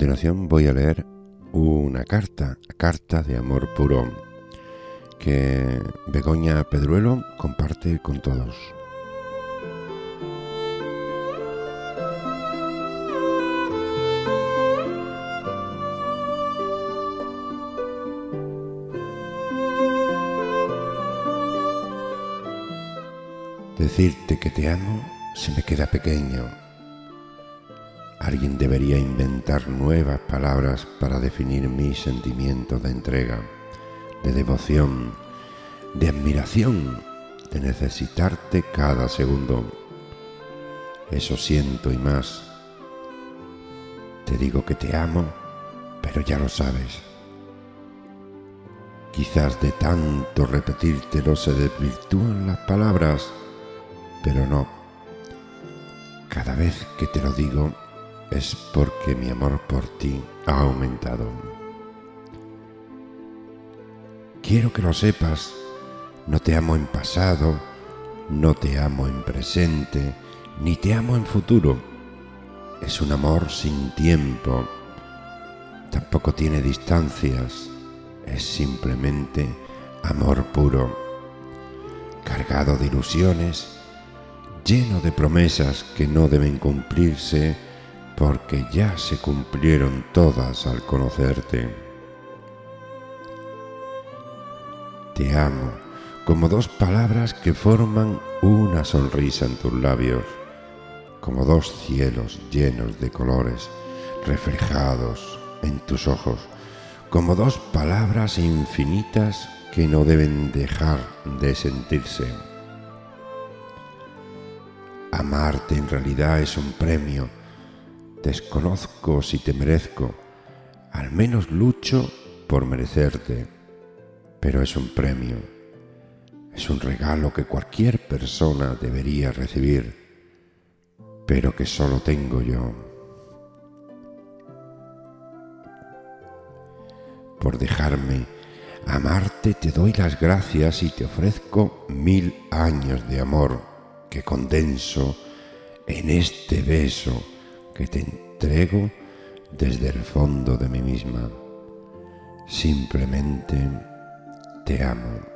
continuación voy a leer una carta de amor puro que Begoña Pedruelo comparte con todos. Decirte que te amo se me queda pequeño. Alguien debería inventar nuevas palabras para definir mis sentimientos de entrega, de devoción, de admiración, de necesitarte cada segundo. Eso siento y más. Te digo que te amo, pero ya lo sabes. Quizás de tanto repetírtelo se desvirtúan las palabras, pero no. Cada vez que te lo digo es porque mi amor por ti ha aumentado. Quiero que lo sepas, no te amo en pasado, no te amo en presente, ni te amo en futuro. Es un amor sin tiempo, tampoco tiene distancias, es simplemente amor puro, cargado de ilusiones, lleno de promesas que no deben cumplirse porque ya se cumplieron todas al conocerte. Te amo como dos palabras que forman una sonrisa en tus labios, como dos cielos llenos de colores reflejados en tus ojos, como dos palabras infinitas que no deben dejar de sentirse. Amarte en realidad es un premio. Desconozco si te merezco, al menos lucho por merecerte, pero es un premio, es un regalo que cualquier persona debería recibir, pero que solo tengo yo. Por dejarme amarte te doy las gracias y te ofrezco 1000 años de amor que condenso en este beso que te entrego desde el fondo de mí misma. Simplemente te amo.